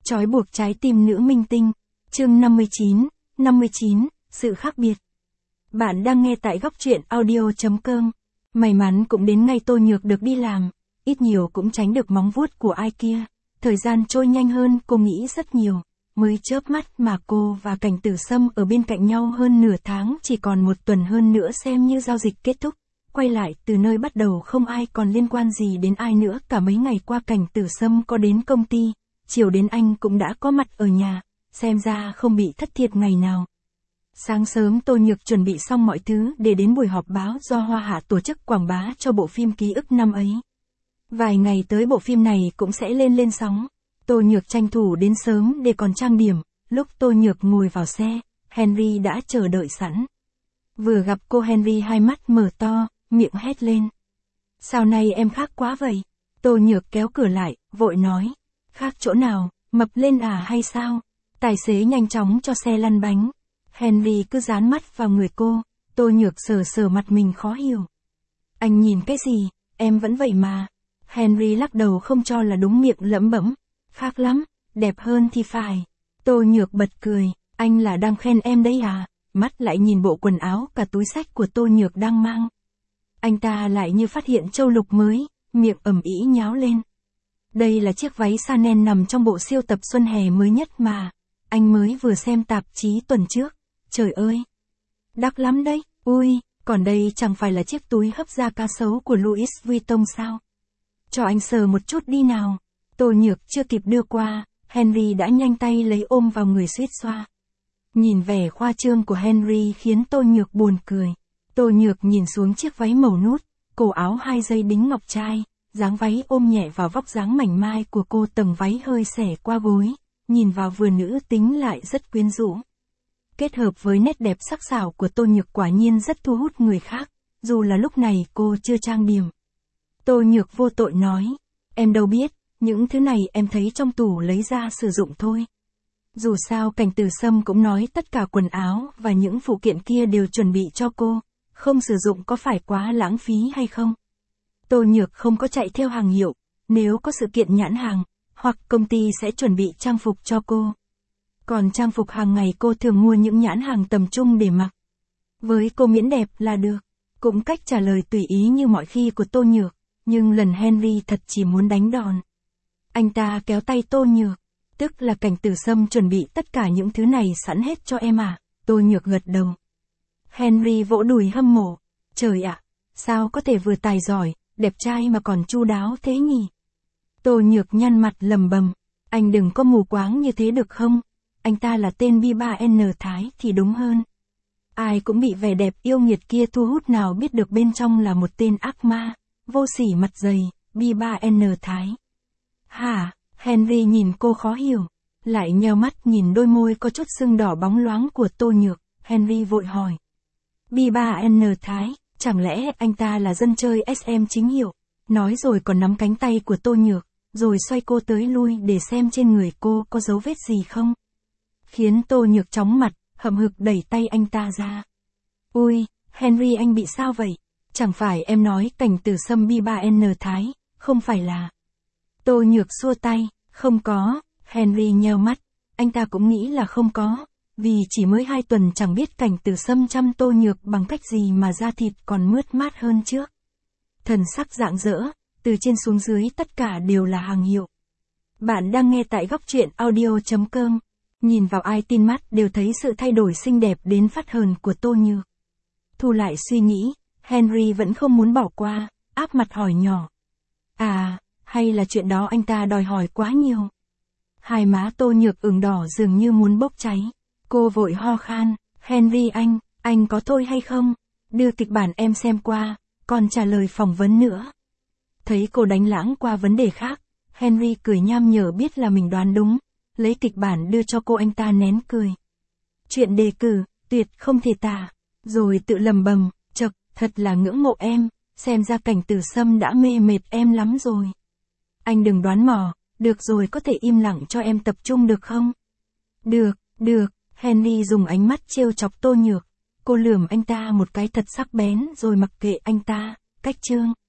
Trói buộc trái tim nữ minh tinh. Chương 59, sự khác biệt. Bạn đang nghe tại góc truyện audio.com. May mắn cũng đến ngày Tô Nhược được đi làm, ít nhiều cũng tránh được móng vuốt của ai kia. Thời gian trôi nhanh hơn cô nghĩ rất nhiều. Mới chớp mắt mà cô và Cảnh Tử Sâm ở bên cạnh nhau hơn nửa tháng, chỉ còn một tuần hơn nữa xem như giao dịch kết thúc. Quay lại từ nơi bắt đầu không ai còn liên quan gì đến ai nữa. Cả mấy ngày qua Cảnh Tử Sâm có đến công ty, chiều đến anh cũng đã có mặt ở nhà, xem ra không bị thất thiệt ngày nào. Sáng sớm Tô Nhược chuẩn bị xong mọi thứ để đến buổi họp báo do Hoa Hạ tổ chức quảng bá cho bộ phim Ký ức năm ấy. Vài ngày tới bộ phim này cũng sẽ lên sóng. Tô Nhược tranh thủ đến sớm để còn trang điểm. Lúc Tô Nhược ngồi vào xe, Henry đã chờ đợi sẵn. Vừa gặp cô, Henry hai mắt mở to, miệng hét lên. Sao nay em khác quá vậy? Tô Nhược kéo cửa lại, vội nói. Khác chỗ nào, mập lên à hay sao? Tài xế nhanh chóng cho xe lăn bánh. Henry cứ dán mắt vào người cô. Tô Nhược sờ mặt mình khó hiểu. Anh nhìn cái gì, em vẫn vậy mà. Henry lắc đầu không cho là đúng, miệng lẩm bẩm. Khác lắm, đẹp hơn thì phải. Tô Nhược bật cười, anh là đang khen em đấy à? Mắt lại nhìn bộ quần áo cả túi xách của Tô Nhược đang mang. Anh ta lại như phát hiện châu lục mới, miệng ầm ĩ nháo lên. Đây là chiếc váy Chanel nằm trong bộ siêu tập xuân hè mới nhất mà. Anh mới vừa xem tạp chí tuần trước. Trời ơi! Đắt lắm đấy, ui, còn đây chẳng phải là chiếc túi hấp da cá sấu của Louis Vuitton sao? Cho anh sờ một chút đi nào. Tô Nhược chưa kịp đưa qua, Henry đã nhanh tay lấy ôm vào người suýt xoa. Nhìn vẻ khoa trương của Henry khiến Tô Nhược buồn cười. Tô Nhược nhìn xuống chiếc váy màu nút, cổ áo 2 dây đính ngọc trai, dáng váy ôm nhẹ vào vóc dáng mảnh mai của cô, tầng váy hơi xẻ qua gối, nhìn vào vừa nữ tính lại rất quyến rũ. Kết hợp với nét đẹp sắc sảo của Tô Nhược quả nhiên rất thu hút người khác, dù là lúc này cô chưa trang điểm. Tô Nhược vô tội nói, em đâu biết, những thứ này em thấy trong tủ lấy ra sử dụng thôi. Dù sao Cảnh Tử Sâm cũng nói tất cả quần áo và những phụ kiện kia đều chuẩn bị cho cô, không sử dụng có phải quá lãng phí hay không? Tô Nhược không có chạy theo hàng hiệu, nếu có sự kiện nhãn hàng, hoặc công ty sẽ chuẩn bị trang phục cho cô. Còn trang phục hàng ngày cô thường mua những nhãn hàng tầm trung để mặc. Với cô miễn đẹp là được. Cũng cách trả lời tùy ý như mọi khi của Tô Nhược, nhưng lần Henry thật chỉ muốn đánh đòn. Anh ta kéo tay Tô Nhược, tức là Cảnh Tử Sâm chuẩn bị tất cả những thứ này sẵn hết cho em à? Tô Nhược gật đầu. Henry vỗ đùi hâm mộ. Trời ạ, sao có thể vừa tài giỏi, đẹp trai mà còn chu đáo thế nhỉ? Tô Nhược nhăn mặt lầm bầm. Anh đừng có mù quáng như thế được không? Anh ta là tên B3N Thái thì đúng hơn. Ai cũng bị vẻ đẹp yêu nghiệt kia thu hút, nào biết được bên trong là một tên ác ma, vô sỉ mặt dày, B3N Thái. Hả? Henry nhìn cô khó hiểu, lại nheo mắt nhìn đôi môi có chút sưng đỏ bóng loáng của Tô Nhược. Henry vội hỏi. B3N Thái, chẳng lẽ anh ta là dân chơi SM chính hiệu? Nói rồi còn nắm cánh tay của Tô Nhược, rồi xoay cô tới lui để xem trên người cô có dấu vết gì không. Khiến Tô Nhược chóng mặt, hậm hực đẩy tay anh ta ra. Ui, Henry anh bị sao vậy? Chẳng phải em nói Cảnh Tử Sâm B3N Thái, không phải là... Tô Nhược xua tay, không có. Henry nheo mắt, anh ta cũng nghĩ là không có, vì chỉ mới 2 tuần chẳng biết Cảnh Tử Sâm chăm Tô Nhược bằng cách gì mà da thịt còn mướt mát hơn trước. Thần sắc rạng rỡ, từ trên xuống dưới tất cả đều là hàng hiệu. Bạn đang nghe tại góc truyện audio.com. Nhìn vào ai tin mắt đều thấy sự thay đổi xinh đẹp đến phát hờn của Tô Nhược. Thu lại suy nghĩ, Henry vẫn không muốn bỏ qua, áp mặt hỏi nhỏ. À, hay là chuyện đó anh ta đòi hỏi quá nhiều? Hai má Tô Nhược ửng đỏ dường như muốn bốc cháy. Cô vội ho khan, Henry anh có thôi hay không? Đưa kịch bản em xem qua, còn trả lời phỏng vấn nữa. Thấy cô đánh lãng qua vấn đề khác, Henry cười nham nhở biết là mình đoán đúng. Lấy kịch bản đưa cho cô, anh ta nén cười. Chuyện đề cử, tuyệt không thể tả. Rồi tự lầm bầm, chậc, thật là ngưỡng mộ em, xem ra Cảnh Tử Sâm đã mê mệt em lắm rồi. Anh đừng đoán mò, được rồi, có thể im lặng cho em tập trung được không? Được, Henry dùng ánh mắt trêu chọc Tô Nhược. Cô lườm anh ta một cái thật sắc bén rồi mặc kệ anh ta, cách chương.